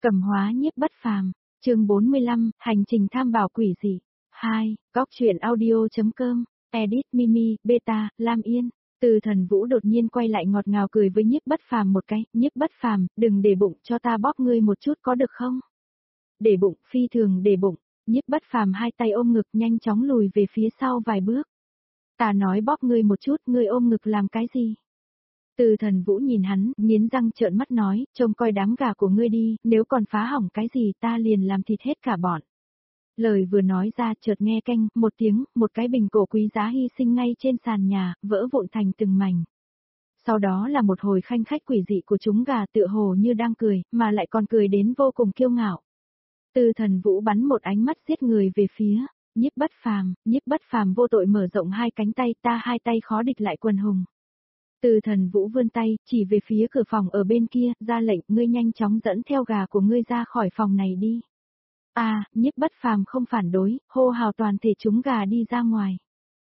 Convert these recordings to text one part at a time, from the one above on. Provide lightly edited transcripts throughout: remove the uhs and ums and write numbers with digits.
Cầm hóa nhiếp bất phàm, chương 45, hành trình tham bảo quỷ dị. 2. Góc truyện audio.com, edit Mimi, Beta, Lam Yên. Từ Thần Vũ đột nhiên quay lại ngọt ngào cười với nhiếp bất phàm một cái, nhiếp bất phàm, đừng để bụng, cho ta bóp ngươi một chút có được không? Để bụng, phi thường để bụng, nhiếp bất phàm hai tay ôm ngực nhanh chóng lùi về phía sau vài bước. Ta nói bóp ngươi một chút, ngươi ôm ngực làm cái gì? Từ Thần Vũ nhìn hắn, nghiến răng trợn mắt nói, trông coi đám gà của ngươi đi, nếu còn phá hỏng cái gì ta liền làm thịt hết cả bọn. Lời vừa nói ra chợt nghe canh, một tiếng, một cái bình cổ quý giá hy sinh ngay trên sàn nhà, vỡ vụn thành từng mảnh. Sau đó là một hồi khanh khách quỷ dị của chúng gà tựa hồ như đang cười, mà lại còn cười đến vô cùng kiêu ngạo. Từ Thần Vũ bắn một ánh mắt giết người về phía nhiếp bất phàm vô tội mở rộng hai cánh tay, ta hai tay khó địch lại quần hùng. Từ Thần Vũ vươn tay, chỉ về phía cửa phòng ở bên kia, ra lệnh, ngươi nhanh chóng dẫn theo gà của ngươi ra khỏi phòng này đi. Nhiếp bất phàm không phản đối, hô hào toàn thể chúng gà đi ra ngoài.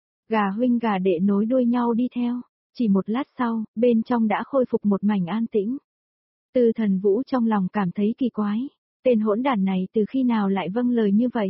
Gà huynh gà đệ nối đuôi nhau đi theo, chỉ một lát sau, bên trong đã khôi phục một mảnh an tĩnh. Từ Thần Vũ trong lòng cảm thấy kỳ quái, tên hỗn đản này từ khi nào lại vâng lời như vậy?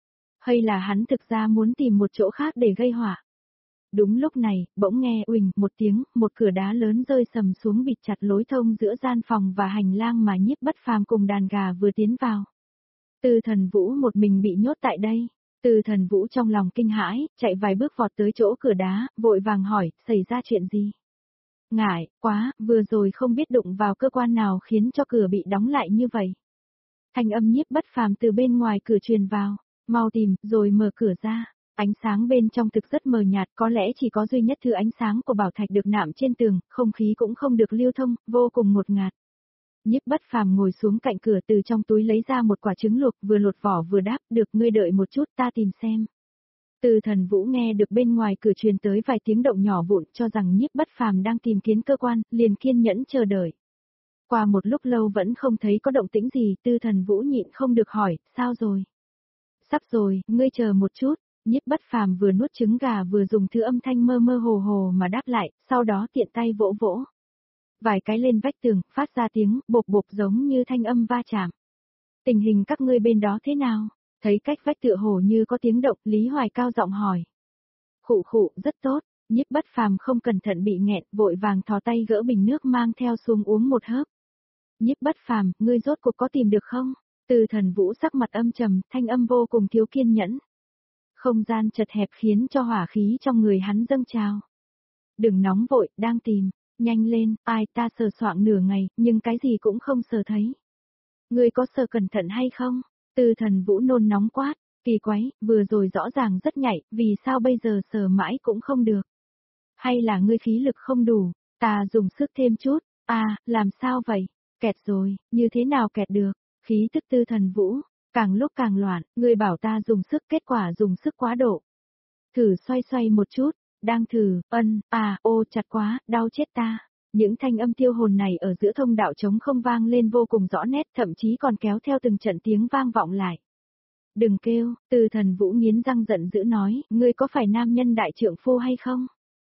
Hay là hắn thực ra muốn tìm một chỗ khác để gây họa? Đúng lúc này, bỗng nghe uỳnh một tiếng, một cửa đá lớn rơi sầm xuống bịt chặt lối thông giữa gian phòng và hành lang mà nhiếp bất phàm cùng đàn gà vừa tiến vào. Từ Thần Vũ một mình bị nhốt tại đây. Từ Thần Vũ trong lòng kinh hãi, chạy vài bước vọt tới chỗ cửa đá, vội vàng hỏi, xảy ra chuyện gì? Ngại, quá, vừa rồi không biết đụng vào cơ quan nào khiến cho cửa bị đóng lại như vậy. Thanh âm nhiếp bất phàm từ bên ngoài cửa truyền vào, mau tìm, rồi mở cửa ra. Ánh sáng bên trong thực rất mờ nhạt, có lẽ chỉ có duy nhất thứ ánh sáng của bảo thạch được nạm trên tường, không khí cũng không được lưu thông, vô cùng ngột ngạt. Nhiếp bất phàm ngồi xuống cạnh cửa, từ trong túi lấy ra một quả trứng luộc, vừa lột vỏ vừa đáp, được, ngươi đợi một chút ta tìm xem. Từ Thần Vũ nghe được bên ngoài cửa truyền tới vài tiếng động nhỏ vụn, cho rằng nhiếp bất phàm đang tìm kiếm cơ quan, liền kiên nhẫn chờ đợi. Qua một lúc lâu vẫn không thấy có động tĩnh gì, Từ Thần Vũ nhịn không được hỏi, sao rồi? Sắp rồi, ngươi chờ một chút. Nhiếp bất phàm vừa nuốt trứng gà vừa dùng thứ âm thanh mơ mơ hồ hồ mà đáp lại, sau đó tiện tay vỗ vỗ. Vài cái lên vách tường, phát ra tiếng bộp bộp giống như thanh âm va chạm. Tình hình các ngươi bên đó thế nào? Thấy cách vách tựa hồ như có tiếng động, Lý Hoài cao giọng hỏi. Khụ khụ, rất tốt. Nhiếp bất phàm không cẩn thận bị nghẹn, vội vàng thò tay gỡ bình nước mang theo xuống uống một hớp. Nhiếp bất phàm, ngươi rốt cuộc có tìm được không? Từ Thần Vũ sắc mặt âm trầm, thanh âm vô cùng thiếu kiên nhẫn. Không gian chật hẹp khiến cho hỏa khí trong người hắn dâng trào. Đừng nóng vội, đang tìm, nhanh lên, ta sờ soạng nửa ngày, nhưng cái gì cũng không sờ thấy. Ngươi có sờ cẩn thận hay không? Từ Thần Vũ nôn nóng quát, kỳ quái, vừa rồi rõ ràng rất nhạy, vì sao bây giờ sờ mãi cũng không được? Hay là ngươi khí lực không đủ, ta dùng sức thêm chút, làm sao vậy? Kẹt rồi, như thế nào kẹt được? Khí tức Từ Thần Vũ càng lúc càng loạn, ngươi bảo ta dùng sức, kết quả dùng sức quá độ. Thử xoay xoay một chút, đang thử, chặt quá, đau chết ta. Những thanh âm tiêu hồn này ở giữa thông đạo trống không vang lên vô cùng rõ nét, thậm chí còn kéo theo từng trận tiếng vang vọng lại. Đừng kêu, Từ Thần Vũ nghiến răng giận dữ nói, ngươi có phải nam nhân đại trượng phu hay không?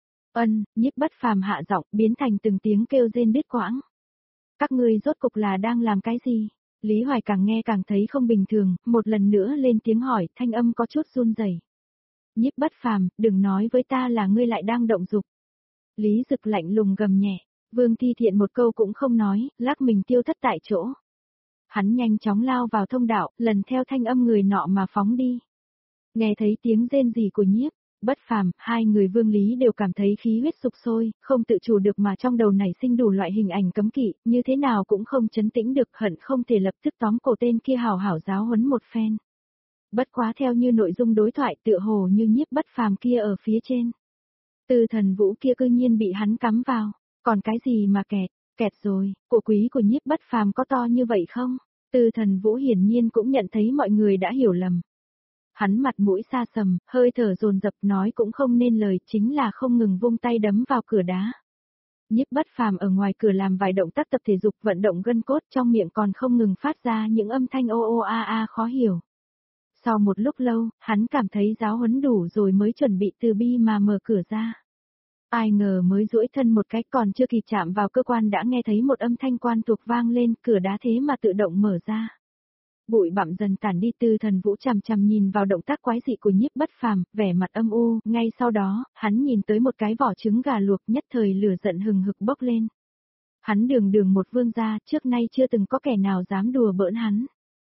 Nhiếp bất phàm hạ giọng, biến thành từng tiếng kêu rên đứt quãng. Các ngươi rốt cục là đang làm cái gì? Lý Hoài càng nghe càng thấy không bình thường, một lần nữa lên tiếng hỏi, thanh âm có chút run rẩy. Nhiếp bất phàm, đừng nói với ta là ngươi lại đang động dục. Lý Dực lạnh lùng gầm nhẹ, Vương Thi Thiện một câu cũng không nói, lắc mình tiêu thất tại chỗ. Hắn nhanh chóng lao vào thông đạo, lần theo thanh âm người nọ mà phóng đi. Nghe thấy tiếng rên rỉ của nhiếp bất phàm, hai người Vương Lý đều cảm thấy khí huyết sục sôi, không tự chủ được mà trong đầu nảy sinh đủ loại hình ảnh cấm kỵ, như thế nào cũng không trấn tĩnh được, hận không thể lập tức tóm cổ tên kia hào hảo giáo huấn một phen. Bất quá theo như nội dung đối thoại tựa hồ như nhiếp bất phàm kia ở phía trên. Từ Thần Vũ kia cư nhiên bị hắn cắm vào, còn cái gì mà kẹt rồi, của quý của nhiếp bất phàm có to như vậy không? Từ Thần Vũ hiển nhiên cũng nhận thấy mọi người đã hiểu lầm. Hắn mặt mũi xa sầm, hơi thở dồn dập nói cũng không nên lời, chính là không ngừng vung tay đấm vào cửa đá. Nhiếp bất phàm ở ngoài cửa làm vài động tác tập thể dục vận động gân cốt, trong miệng còn không ngừng phát ra những âm thanh ô ô a khó hiểu. Sau một lúc lâu, hắn cảm thấy giáo huấn đủ rồi mới chuẩn bị từ bi mà mở cửa ra. Ai ngờ mới duỗi thân một cái còn chưa kịp chạm vào cơ quan đã nghe thấy một âm thanh quan thuộc vang lên, cửa đá thế mà tự động mở ra. Bụi bặm dần tản đi, Tư Thần Vũ chằm chằm nhìn vào động tác quái dị của Nhiếp Bất Phàm, vẻ mặt âm u, ngay sau đó, hắn nhìn tới một cái vỏ trứng gà luộc, nhất thời lửa giận hừng hực bốc lên. Hắn đường đường một vương gia, trước nay chưa từng có kẻ nào dám đùa bỡn hắn.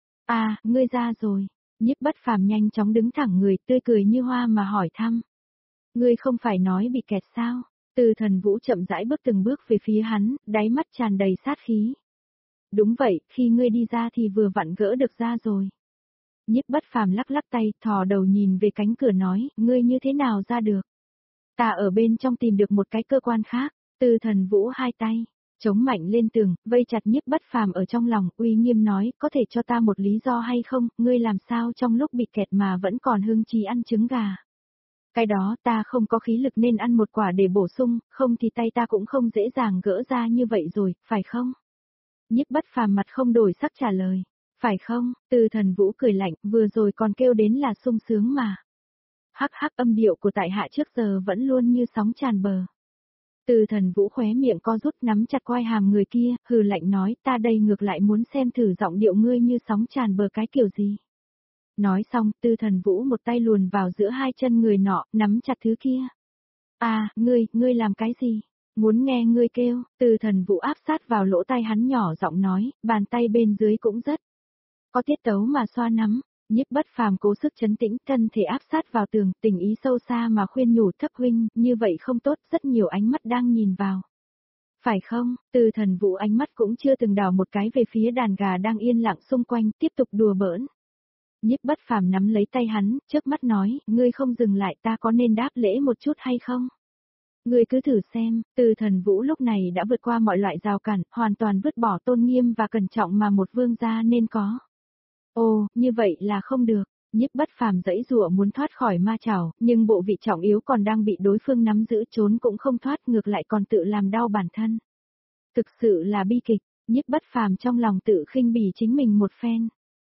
À, ngươi ra rồi. Nhiếp Bất Phàm nhanh chóng đứng thẳng người, tươi cười như hoa mà hỏi thăm. Ngươi không phải nói bị kẹt sao? Tư Thần Vũ chậm rãi bước từng bước về phía hắn, đáy mắt tràn đầy sát khí. Đúng vậy, khi ngươi đi ra thì vừa vặn gỡ được ra rồi. Nhiếp Bất Phàm lắc lắc tay, thò đầu nhìn về cánh cửa nói, ngươi như thế nào ra được? Ta ở bên trong tìm được một cái cơ quan khác. Tư Thần Vũ hai tay chống mạnh lên tường, vây chặt Nhiếp Bất Phàm ở trong lòng, uy nghiêm nói, có thể cho ta một lý do hay không, ngươi làm sao trong lúc bị kẹt mà vẫn còn hưng trí ăn trứng gà. Cái đó ta không có khí lực nên ăn một quả để bổ sung, không thì tay ta cũng không dễ dàng gỡ ra như vậy rồi, phải không? Nhiếp Bất Phàm mặt không đổi sắc trả lời, phải không? Tư Thần Vũ cười lạnh, vừa rồi còn kêu đến là sung sướng mà. Hắc hắc, âm điệu của tại hạ trước giờ vẫn luôn như sóng tràn bờ. Tư Thần Vũ khóe miệng co rút, nắm chặt quai hàm người kia, hừ lạnh nói, ta đây ngược lại muốn xem thử giọng điệu ngươi như sóng tràn bờ cái kiểu gì. Nói xong, Tư Thần Vũ một tay luồn vào giữa hai chân người nọ, nắm chặt thứ kia. À, ngươi làm cái gì? Muốn nghe ngươi kêu. Tư Thần Vũ áp sát vào lỗ tai hắn nhỏ giọng nói, bàn tay bên dưới cũng rất có tiết tấu mà xoa nắm. Nhiếp Bất Phàm cố sức trấn tĩnh, thân thể áp sát vào tường, tình ý sâu xa mà khuyên nhủ, Thấp huynh, như vậy không tốt, rất nhiều ánh mắt đang nhìn vào. Phải không? Tư Thần Vũ ánh mắt cũng chưa từng đảo một cái về phía đàn gà đang yên lặng xung quanh, tiếp tục đùa bỡn. Nhiếp Bất Phàm nắm lấy tay hắn, trước mắt nói, ngươi không dừng lại, ta có nên đáp lễ một chút hay không? Ngươi cứ thử xem. Tư Thần Vũ lúc này đã vượt qua mọi loại rào cản, hoàn toàn vứt bỏ tôn nghiêm và cẩn trọng mà một vương gia nên có. Ồ, như vậy là không được. Nhiếp Bất Phàm giãy giụa muốn thoát khỏi ma chảo, nhưng bộ vị trọng yếu còn đang bị đối phương nắm giữ, trốn cũng không thoát, ngược lại còn tự làm đau bản thân. Thực sự là bi kịch. Nhiếp Bất Phàm trong lòng tự khinh bỉ chính mình một phen.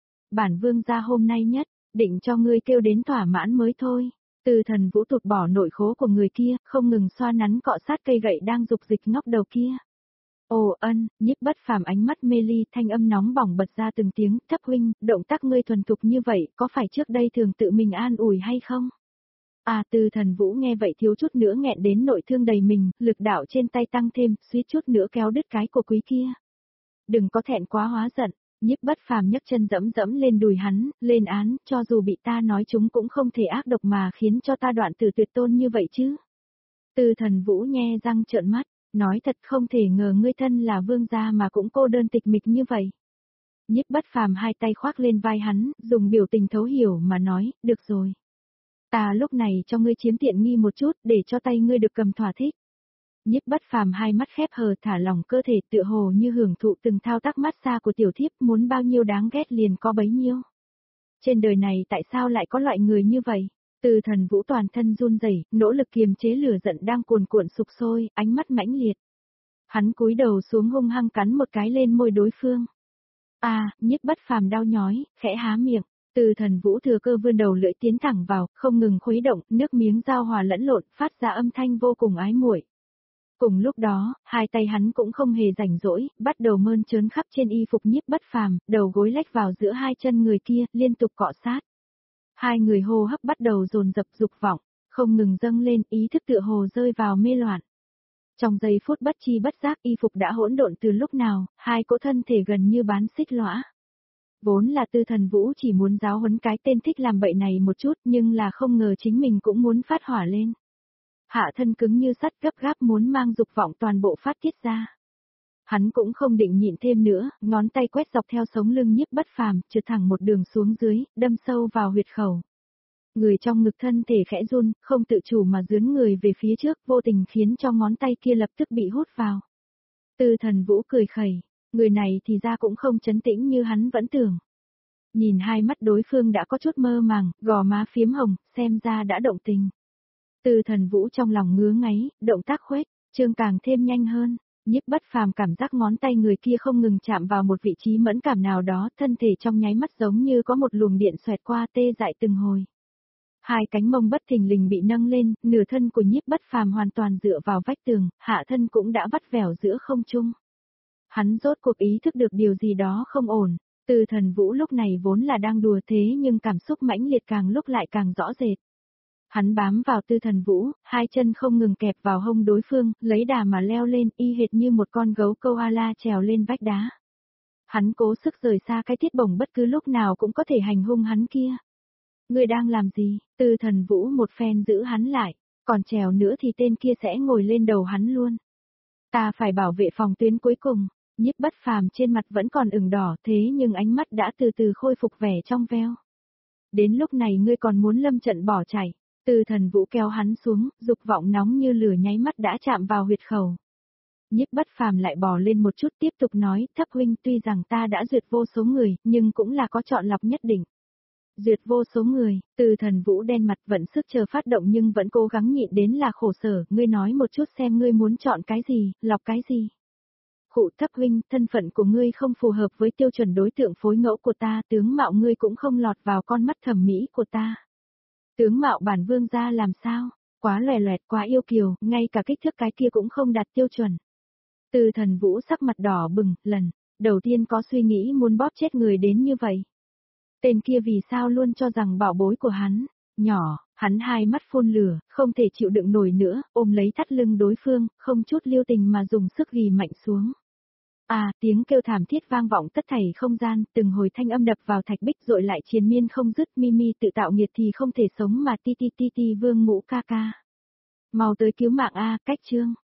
Bản vương gia hôm nay nhất, định cho ngươi kêu đến thỏa mãn mới thôi. Tư Thần Vũ tụt bỏ nội khố của người kia, không ngừng xoa nắn cọ sát cây gậy đang dục dịch ngóc đầu kia. Ồ ân, Nhiếp Bất Phàm ánh mắt mê ly, thanh âm nóng bỏng bật ra từng tiếng, Thấp huynh, động tác ngươi thuần thục như vậy, có phải trước đây thường tự mình an ủi hay không? À, Tư Thần Vũ nghe vậy thiếu chút nữa nghẹn đến nội thương đầy mình, lực đạo trên tay tăng thêm, suýt chút nữa kéo đứt cái của quý kia. Đừng có thẹn quá hóa giận. Nhiếp Bất Phàm nhấc chân dẫm dẫm lên đùi hắn, lên án, cho dù bị ta nói chúng cũng không thể ác độc mà khiến cho ta đoạn tử tuyệt tôn như vậy chứ. Tư Thần Vũ nhe răng trợn mắt, nói thật không thể ngờ ngươi thân là vương gia mà cũng cô đơn tịch mịch như vậy. Nhiếp Bất Phàm hai tay khoác lên vai hắn, dùng biểu tình thấu hiểu mà nói, được rồi. Ta lúc này cho ngươi chiếm tiện nghi một chút để cho tay ngươi được cầm thỏa thích. Nhiếp Bất Phàm hai mắt khép hờ thả lỏng cơ thể tựa hồ như hưởng thụ từng thao tác massage của tiểu thiếp, muốn bao nhiêu đáng ghét liền có bấy nhiêu. Trên đời này tại sao lại có loại người như vậy? Tư Thần Vũ toàn thân run rẩy, nỗ lực kiềm chế lửa giận đang cuồn cuộn sục sôi, ánh mắt mãnh liệt. Hắn cúi đầu xuống hung hăng cắn một cái lên môi đối phương. À, Nhiếp Bất Phàm đau nhói, khẽ há miệng. Tư Thần Vũ thừa cơ vươn đầu lưỡi tiến thẳng vào, không ngừng khuấy động, nước miếng giao hòa lẫn lộn, phát ra âm thanh vô cùng ái muội. Cùng lúc đó, hai tay hắn cũng không hề rảnh rỗi, bắt đầu mơn trớn khắp trên y phục Nhiếp Bất Phàm, đầu gối lách vào giữa hai chân người kia, liên tục cọ sát. Hai người hô hấp bắt đầu dồn dập dục vọng, không ngừng dâng lên, ý thức tựa hồ rơi vào mê loạn. Trong giây phút bất chi bất giác y phục đã hỗn độn từ lúc nào, hai cỗ thân thể gần như bán xích lõa. Vốn là Tư Thần Vũ chỉ muốn giáo huấn cái tên thích làm bậy này một chút, nhưng là không ngờ chính mình cũng muốn phát hỏa lên. Hạ thân cứng như sắt, gấp gáp muốn mang dục vọng toàn bộ phát tiết ra. Hắn cũng không định nhịn thêm nữa, ngón tay quét dọc theo sống lưng Nhiếp Bất Phàm, trượt thẳng một đường xuống dưới, đâm sâu vào huyệt khẩu. Người trong ngực thân thể khẽ run, không tự chủ mà dướn người về phía trước, vô tình khiến cho ngón tay kia lập tức bị hút vào. Tư Thần Vũ cười khẩy, người này thì ra cũng không trấn tĩnh như hắn vẫn tưởng. Nhìn hai mắt đối phương đã có chút mơ màng, gò má phiếm hồng, xem ra đã động tình. Tư Thần Vũ trong lòng ngứa ngáy, động tác khuếch, trương càng thêm nhanh hơn. Nhiếp Bất Phàm cảm giác ngón tay người kia không ngừng chạm vào một vị trí mẫn cảm nào đó, thân thể trong nháy mắt giống như có một luồng điện xoẹt qua, tê dại từng hồi. Hai cánh mông bất thình lình bị nâng lên, nửa thân của Nhiếp Bất Phàm hoàn toàn dựa vào vách tường, hạ thân cũng đã vắt vẻo giữa không trung. Hắn rốt cuộc ý thức được điều gì đó không ổn. Từ Thần Vũ lúc này vốn là đang đùa thế nhưng cảm xúc mãnh liệt càng lúc lại càng rõ rệt. Hắn bám vào Tư Thần Vũ, hai chân không ngừng kẹp vào hông đối phương, lấy đà mà leo lên, y hệt như một con gấu koala trèo lên vách đá. Hắn cố sức rời xa cái thiết bổng bất cứ lúc nào cũng có thể hành hung hắn kia. Ngươi đang làm gì? Tư Thần Vũ một phen giữ hắn lại, còn trèo nữa thì tên kia sẽ ngồi lên đầu hắn luôn. Ta phải bảo vệ phòng tuyến cuối cùng. Nhiếp Bất Phàm trên mặt vẫn còn ửng đỏ thế nhưng ánh mắt đã từ từ khôi phục vẻ trong veo. Đến lúc này ngươi còn muốn lâm trận bỏ chạy. Từ Thần Vũ kéo hắn xuống, dục vọng nóng như lửa nháy mắt đã chạm vào huyệt khẩu. Nhiếp Bất Phàm lại bò lên một chút tiếp tục nói, Thấp huynh, tuy rằng ta đã duyệt vô số người, nhưng cũng là có chọn lọc nhất định. Duyệt vô số người, Từ Thần Vũ đen mặt vẫn sức chờ phát động nhưng vẫn cố gắng nhịn đến là khổ sở, ngươi nói một chút xem ngươi muốn chọn cái gì, lọc cái gì. Khụ, Thấp huynh, thân phận của ngươi không phù hợp với tiêu chuẩn đối tượng phối ngẫu của ta, tướng mạo ngươi cũng không lọt vào con mắt thẩm mỹ của ta. Tướng mạo bản vương gia làm sao? Quá lòe loẹt, quá yêu kiều, ngay cả kích thước cái kia cũng không đạt tiêu chuẩn. Từ Thần Vũ sắc mặt đỏ bừng, lần đầu tiên có suy nghĩ muốn bóp chết người đến như vậy. Tên kia vì sao luôn cho rằng bảo bối của hắn, nhỏ, hắn hai mắt phun lửa, không thể chịu đựng nổi nữa, ôm lấy thắt lưng đối phương, không chút lưu tình mà dùng sức ghì mạnh xuống. À, tiếng kêu thảm thiết vang vọng tất thảy không gian, từng hồi thanh âm đập vào thạch bích rồi lại triền miên không dứt, Mimi tự tạo nghiệt thì không thể sống mà ti ti ti ti vương ngũ ca ca. Mau tới cứu mạng a, cách chương.